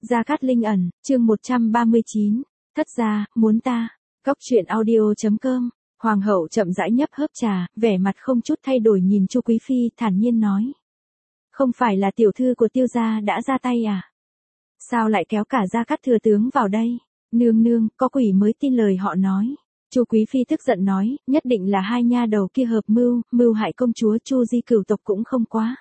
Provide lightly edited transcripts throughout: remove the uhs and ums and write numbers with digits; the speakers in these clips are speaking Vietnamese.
Gia Cát Linh ẩn, chương 139, thất gia, muốn ta. Góc truyện audio.com. Hoàng hậu chậm rãi nhấp hớp trà, vẻ mặt không chút thay đổi nhìn Chu Quý Phi, thản nhiên nói. Không phải là tiểu thư của Tiêu gia đã ra tay à? Sao lại kéo cả Gia Cát thừa tướng vào đây? Nương nương, có quỷ mới tin lời họ nói. Chu Quý Phi tức giận nói, nhất định là hai nha đầu kia hợp mưu hại công chúa Chu Di cửu tộc cũng không quá.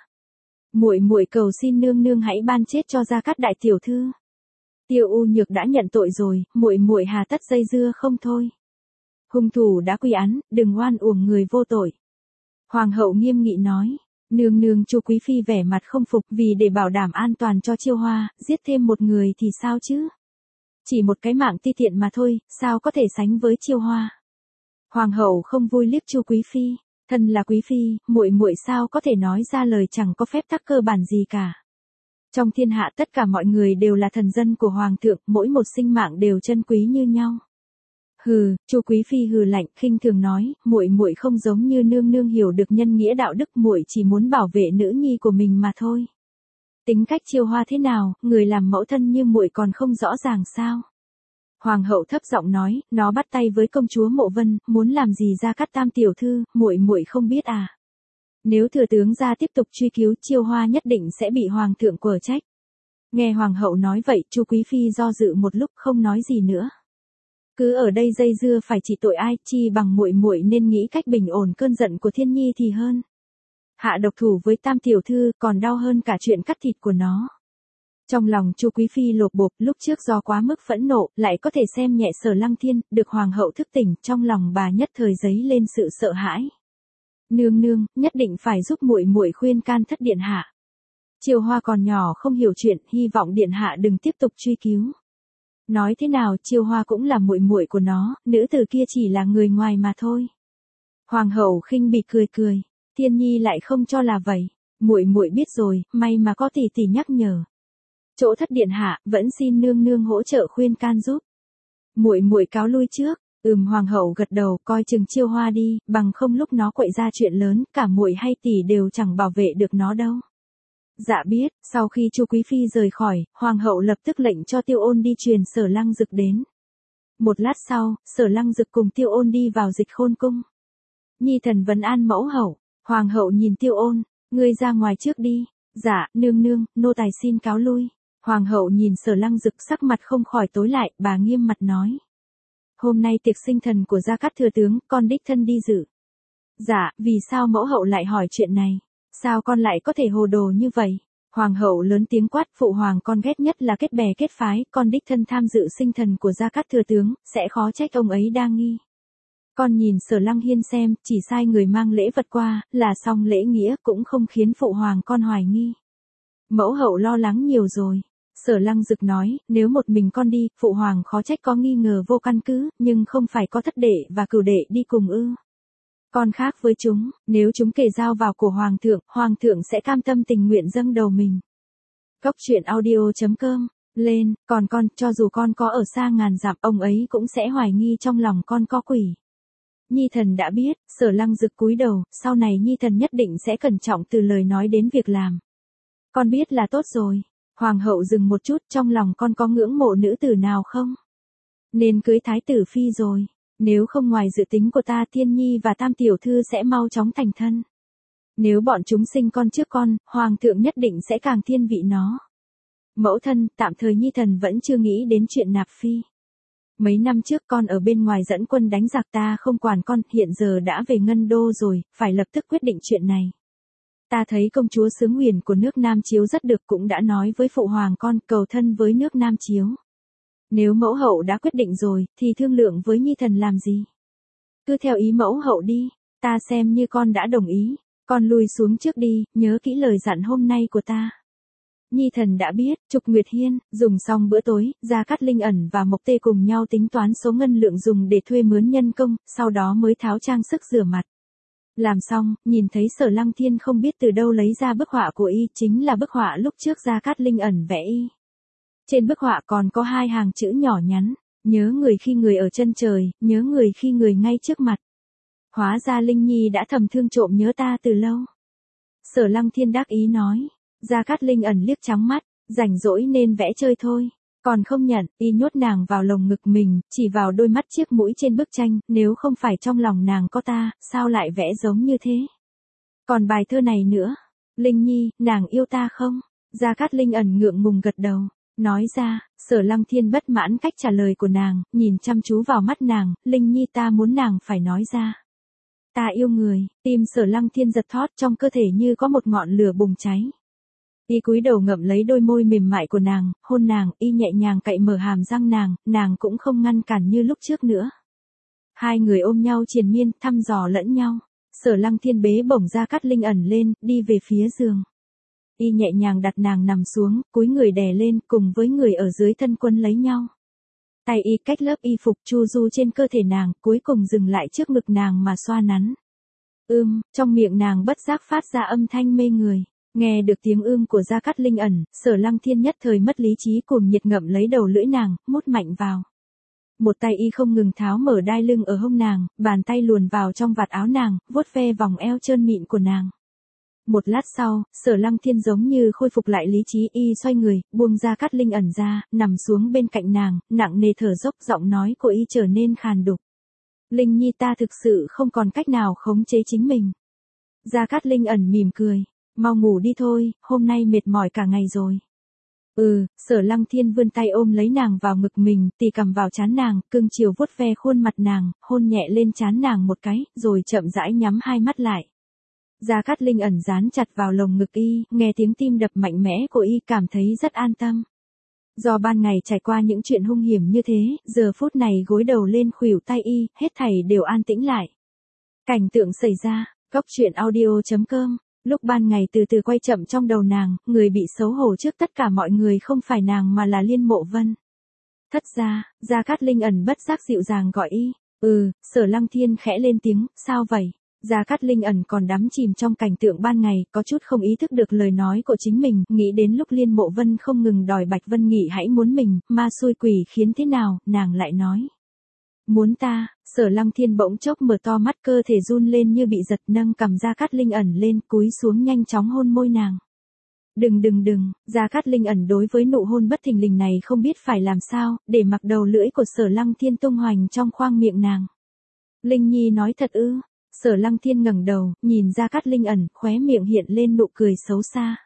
Muội cầu xin nương nương hãy ban chết cho Gia Cát đại tiểu thư. Tiêu U Nhược đã nhận tội rồi, muội hà tất dây dưa không thôi. Hung thủ đã quy án, đừng oan uổng người vô tội. Hoàng hậu nghiêm nghị nói, nương Chu Quý Phi vẻ mặt không phục, vì để bảo đảm an toàn cho Chiêu Hoa, giết thêm một người thì sao chứ? Chỉ một cái mạng ti tiện mà thôi, sao có thể sánh với Chiêu Hoa? Hoàng hậu không vui liếc Chu Quý Phi, thân là quý phi, muội sao có thể nói ra lời chẳng có phép tắc cơ bản gì cả. Trong thiên hạ tất cả mọi người đều là thần dân của hoàng thượng, mỗi một sinh mạng đều chân quý như nhau. Hừ, Chu Quý Phi hừ lạnh, khinh thường nói, muội không giống như nương hiểu được nhân nghĩa đạo đức, muội chỉ muốn bảo vệ nữ nhi của mình mà thôi. Tính cách Chiêu Hoa thế nào, người làm mẫu thân như muội còn không rõ ràng sao? Hoàng hậu thấp giọng nói, nó bắt tay với công chúa Mộ Vân, muốn làm gì Gia Cát tam tiểu thư, muội không biết à? Nếu thừa tướng gia tiếp tục truy cứu, Chiêu Hoa nhất định sẽ bị hoàng thượng quở trách. Nghe hoàng hậu nói vậy, Chu Quý Phi do dự một lúc không nói gì nữa. Cứ ở đây dây dưa phải chỉ tội ai, chi bằng muội nên nghĩ cách bình ổn cơn giận của Thiên Nhi thì hơn. Hạ độc thủ với tam tiểu thư còn đau hơn cả chuyện cắt thịt của nó. Trong lòng Chu Quý Phi lột bột, lúc trước do quá mức phẫn nộ, lại có thể xem nhẹ Sở Lăng Thiên, được hoàng hậu thức tỉnh, trong lòng bà nhất thời dấy lên sự sợ hãi. Nương, nhất định phải giúp muội khuyên can thất điện hạ. Chiêu Hoa còn nhỏ không hiểu chuyện, hy vọng điện hạ đừng tiếp tục truy cứu. Nói thế nào, Chiêu Hoa cũng là muội của nó, nữ tử kia chỉ là người ngoài mà thôi. Hoàng hậu khinh bỉ cười, Thiên Nhi lại không cho là vậy. Muội biết rồi, may mà có tỷ nhắc nhở. Chỗ thất điện hạ, vẫn xin nương hỗ trợ khuyên can giúp. Muội cáo lui trước. Hoàng hậu gật đầu, coi chừng Chiêu Hoa đi, bằng không lúc nó quậy ra chuyện lớn, cả muội hay tỷ đều chẳng bảo vệ được nó đâu. Dạ biết. Sau khi Chu Quý Phi rời khỏi, hoàng hậu lập tức lệnh cho Tiêu Ôn đi truyền Sở Lăng Dực đến. Một lát sau, Sở Lăng Dực cùng Tiêu Ôn đi vào Dịch Khôn cung. Nhi thần vấn an mẫu hậu. Hoàng hậu nhìn Tiêu Ôn, ngươi ra ngoài trước đi. Dạ, nương, nô tài xin cáo lui. Hoàng hậu nhìn Sở Lăng Dực, sắc mặt không khỏi tối lại, bà nghiêm mặt nói. Hôm nay tiệc sinh thần của Gia Cát thừa tướng, con đích thân đi dự. Dạ, vì sao mẫu hậu lại hỏi chuyện này? Sao con lại có thể hồ đồ như vậy? Hoàng hậu lớn tiếng quát, phụ hoàng con ghét nhất là kết bè kết phái, con đích thân tham dự sinh thần của Gia Cát thừa tướng, sẽ khó trách ông ấy đa nghi. Con nhìn Sở Lăng Hiên xem, chỉ sai người mang lễ vật qua, là xong lễ nghĩa, cũng không khiến phụ hoàng con hoài nghi. Mẫu hậu lo lắng nhiều rồi. Sở Lăng Dực nói, nếu một mình con đi, phụ hoàng khó trách có nghi ngờ vô căn cứ, nhưng không phải có thất đệ và cửu đệ đi cùng ư? Con khác với chúng, nếu chúng kề dao vào của hoàng thượng sẽ cam tâm tình nguyện dâng đầu mình. Góc truyện audio.com, lên, còn con, cho dù con có ở xa ngàn dặm, ông ấy cũng sẽ hoài nghi trong lòng con có quỷ. Nhi thần đã biết. Sở Lăng Dực cúi đầu, sau này Nhi thần nhất định sẽ cẩn trọng từ lời nói đến việc làm. Con biết là tốt rồi. Hoàng hậu dừng một chút, trong lòng con có ngưỡng mộ nữ tử nào không? Nên cưới thái tử phi rồi. Nếu không, ngoài dự tính của ta, Thiên Nhi và tam tiểu thư sẽ mau chóng thành thân. Nếu bọn chúng sinh con trước con, hoàng thượng nhất định sẽ càng thiên vị nó. Mẫu thân, tạm thời Nhi thần vẫn chưa nghĩ đến chuyện nạp phi. Mấy năm trước con ở bên ngoài dẫn quân đánh giặc, ta không quản con, hiện giờ đã về Ngân Đô rồi, phải lập tức quyết định chuyện này. Ta thấy công chúa Xướng Huyền của nước Nam Chiếu rất được, cũng đã nói với phụ hoàng con, cầu thân với nước Nam Chiếu. Nếu mẫu hậu đã quyết định rồi, thì thương lượng với Nhi thần làm gì? Cứ theo ý mẫu hậu đi, ta xem như con đã đồng ý. Con lui xuống trước đi, nhớ kỹ lời dặn hôm nay của ta. Nhi thần đã biết. Trục Nguyệt Hiên, dùng xong bữa tối, Gia Cát Linh ẩn và Mộc Tê cùng nhau tính toán số ngân lượng dùng để thuê mướn nhân công, sau đó mới tháo trang sức rửa mặt. Làm xong, nhìn thấy Sở Lăng Thiên không biết từ đâu lấy ra bức họa của y, chính là bức họa lúc trước Gia Cát Linh ẩn vẽ y. Trên bức họa còn có hai hàng chữ nhỏ nhắn, nhớ người khi người ở chân trời, nhớ người khi người ngay trước mặt. Hóa ra Linh Nhi đã thầm thương trộm nhớ ta từ lâu. Sở Lăng Thiên đắc ý nói. Gia Cát Linh ẩn liếc trắng mắt, Rảnh rỗi nên vẽ chơi thôi. Còn không nhận, y nhốt nàng vào lồng ngực mình, chỉ vào đôi mắt chiếc mũi trên bức tranh, nếu không phải trong lòng nàng có ta, sao lại vẽ giống như thế? Còn bài thơ này nữa. Linh Nhi, nàng yêu ta không? Gia Cát Linh ẩn ngượng ngùng gật đầu. Nói ra, Sở Lăng Thiên bất mãn cách trả lời của nàng, nhìn chăm chú vào mắt nàng, Linh Nhi ta muốn nàng phải nói ra. Ta yêu người, tim Sở Lăng Thiên giật thót trong cơ thể như có một ngọn lửa bùng cháy. Y cúi đầu ngậm lấy đôi môi mềm mại của nàng, hôn nàng, y nhẹ nhàng cạy mở hàm răng nàng cũng không ngăn cản như lúc trước nữa. Hai người ôm nhau triền miên, thăm dò lẫn nhau. Sở Lăng Thiên bế bổng Gia Cát Linh ẩn lên, đi về phía giường. Y nhẹ nhàng đặt nàng nằm xuống, cúi người đè lên, cùng với người ở dưới thân quấn lấy nhau. Tay y cách lớp y phục chu du trên cơ thể nàng, cuối cùng dừng lại trước ngực nàng mà xoa nắn. Trong miệng nàng bất giác phát ra âm thanh mê người. Nghe được tiếng của Gia Cát Linh ẩn, Sở Lăng Thiên nhất thời mất lý trí cuồng nhiệt ngậm lấy đầu lưỡi nàng, mút mạnh vào. Một tay y không ngừng tháo mở đai lưng ở hông nàng, bàn tay luồn vào trong vạt áo nàng, vuốt ve vòng eo trơn mịn của nàng. Một lát sau, Sở Lăng Thiên giống như khôi phục lại lý trí, y xoay người, buông Gia Cát Linh ẩn ra, nằm xuống bên cạnh nàng, nặng nề thở dốc, giọng nói của y trở nên khàn đục. Linh Nhi ta thực sự không còn cách nào khống chế chính mình. Gia Cát Linh ẩn mỉm cười. Mau ngủ đi thôi, hôm nay mệt mỏi cả ngày rồi. Sở Lăng Thiên vươn tay ôm lấy nàng vào ngực mình, tì cầm vào trán nàng, cưng chiều vuốt ve khuôn mặt nàng, hôn nhẹ lên trán nàng một cái, rồi chậm rãi nhắm hai mắt lại. Gia Cát Linh ẩn dán chặt vào lồng ngực y, nghe tiếng tim đập mạnh mẽ của y cảm thấy rất an tâm. Do ban ngày trải qua những chuyện hung hiểm như thế, giờ phút này gối đầu lên khuỷu tay y, hết thảy đều an tĩnh lại. Cảnh tượng xảy ra, Góc truyện audio.com. Lúc ban ngày từ từ quay chậm trong đầu nàng, người bị xấu hổ trước tất cả mọi người không phải nàng mà là Liên Mộ Vân. Thất gia, Gia Cát Linh ẩn bất giác dịu dàng gọi y. Sở Lăng Thiên khẽ lên tiếng, sao vậy? Gia Cát Linh ẩn còn đắm chìm trong cảnh tượng ban ngày, có chút không ý thức được lời nói của chính mình, nghĩ đến lúc Liên Mộ Vân không ngừng đòi Bạch Vân Nghị hãy muốn mình, ma xui quỷ khiến thế nào, nàng lại nói. Muốn ta, Sở Lăng Thiên bỗng chốc mở to mắt, cơ thể run lên như bị giật, nâng cầm Gia Cát Linh ẩn lên, cúi xuống nhanh chóng hôn môi nàng. Đừng, Gia Cát Linh ẩn đối với nụ hôn bất thình lình này không biết phải làm sao, để mặc đầu lưỡi của Sở Lăng Thiên tung hoành trong khoang miệng nàng. Linh Nhi nói thật ư? Sở Lăng Thiên ngẩng đầu, nhìn Gia Cát Linh ẩn, khóe miệng hiện lên nụ cười xấu xa.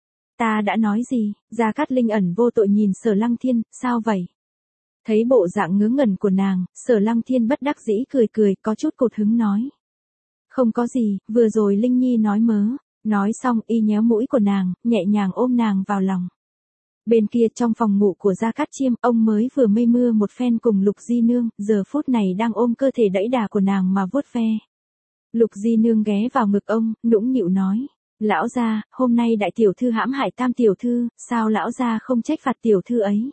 Ta đã nói gì? Gia Cát Linh ẩn vô tội nhìn Sở Lăng Thiên, sao vậy? Thấy bộ dạng ngớ ngẩn của nàng, Sở Lăng Thiên bất đắc dĩ cười, có chút cột hứng nói. Không có gì, vừa rồi Linh Nhi nói mớ. Nói xong y nhéo mũi của nàng, nhẹ nhàng ôm nàng vào lòng. Bên kia trong phòng ngủ của Gia Cát Chiêm, ông mới vừa mây mưa một phen cùng Lục Di Nương, giờ phút này đang ôm cơ thể đẫy đà của nàng mà vuốt ve. Lục Di Nương ghé vào ngực ông, nũng nịu nói. Lão gia, hôm nay đại tiểu thư hãm hại tam tiểu thư, sao lão gia không trách phạt tiểu thư ấy?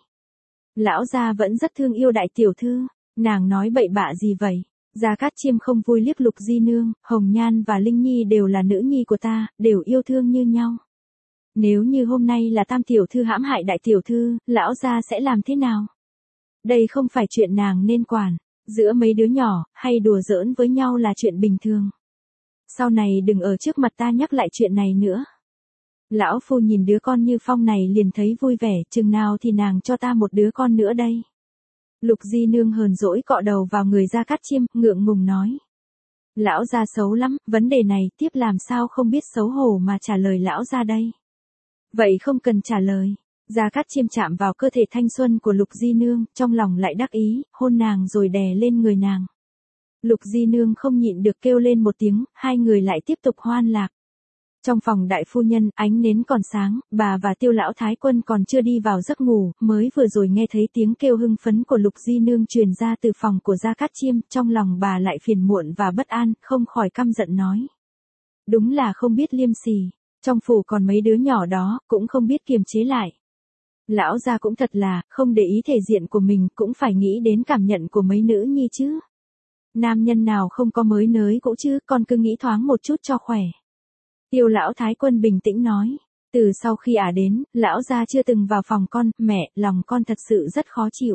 Lão gia vẫn rất thương yêu đại tiểu thư. Nàng nói bậy bạ gì vậy? Gia Cát Chiêm không vui liếc Lục Di Nương, Hồng Nhan và Linh Nhi đều là nữ nhi của ta, đều yêu thương như nhau. Nếu như hôm nay là tam tiểu thư hãm hại đại tiểu thư, lão gia sẽ làm thế nào? Đây không phải chuyện nàng nên quản. Giữa mấy đứa nhỏ, hay đùa giỡn với nhau là chuyện bình thường. Sau này đừng ở trước mặt ta nhắc lại chuyện này nữa. Lão phu nhìn đứa con như Phong này liền thấy vui vẻ, chừng nào thì nàng cho ta một đứa con nữa đây. Lục Di Nương hờn dỗi cọ đầu vào người Gia Cát Chiêm, ngượng ngùng nói. Lão gia xấu lắm, vấn đề này tiếp làm sao không biết xấu hổ mà trả lời lão gia đây. Vậy không cần trả lời. Gia Cát Chiêm chạm vào cơ thể thanh xuân của Lục Di Nương, trong lòng lại đắc ý, hôn nàng rồi đè lên người nàng. Lục Di Nương không nhịn được kêu lên một tiếng, hai người lại tiếp tục hoan lạc. Trong phòng đại phu nhân, ánh nến còn sáng, bà và Tiêu lão thái quân còn chưa đi vào giấc ngủ, mới vừa rồi nghe thấy tiếng kêu hưng phấn của Lục Di Nương truyền ra từ phòng của Gia Cát Chiêm, trong lòng bà lại phiền muộn và bất an, không khỏi căm giận nói. Đúng là không biết liêm sỉ, trong phủ còn mấy đứa nhỏ đó, cũng không biết kiềm chế lại. Lão gia cũng thật là, không để ý thể diện của mình, cũng phải nghĩ đến cảm nhận của mấy nữ nhi chứ. Nam nhân nào không có mới nới cũ chứ, con cứ nghĩ thoáng một chút cho khỏe. Tiêu lão thái quân bình tĩnh nói, từ sau khi đến, lão gia chưa từng vào phòng con, mẹ, lòng con thật sự rất khó chịu.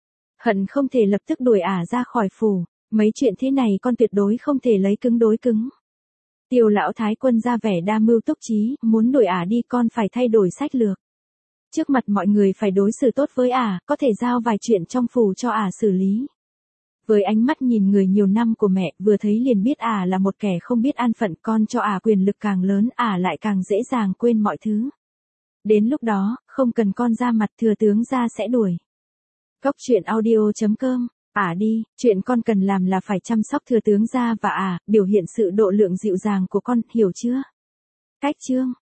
Hận không thể lập tức đuổi ra khỏi phủ, mấy chuyện thế này con tuyệt đối không thể lấy cứng đối cứng. Tiêu lão thái quân ra vẻ đa mưu túc trí, muốn đuổi đi con phải thay đổi sách lược. Trước mặt mọi người phải đối xử tốt với ả, có thể giao vài chuyện trong phủ cho ả xử lý. Với ánh mắt nhìn người nhiều năm của mẹ, vừa thấy liền biết ả là một kẻ không biết an phận, con cho ả quyền lực càng lớn, ả lại càng dễ dàng quên mọi thứ. Đến lúc đó, không cần con ra mặt, thừa tướng gia sẽ đuổi. Cóc truyện audio.com. Ả đi, chuyện con cần làm là phải chăm sóc thừa tướng gia và ả, biểu hiện sự độ lượng dịu dàng của con, hiểu chưa? Cách chương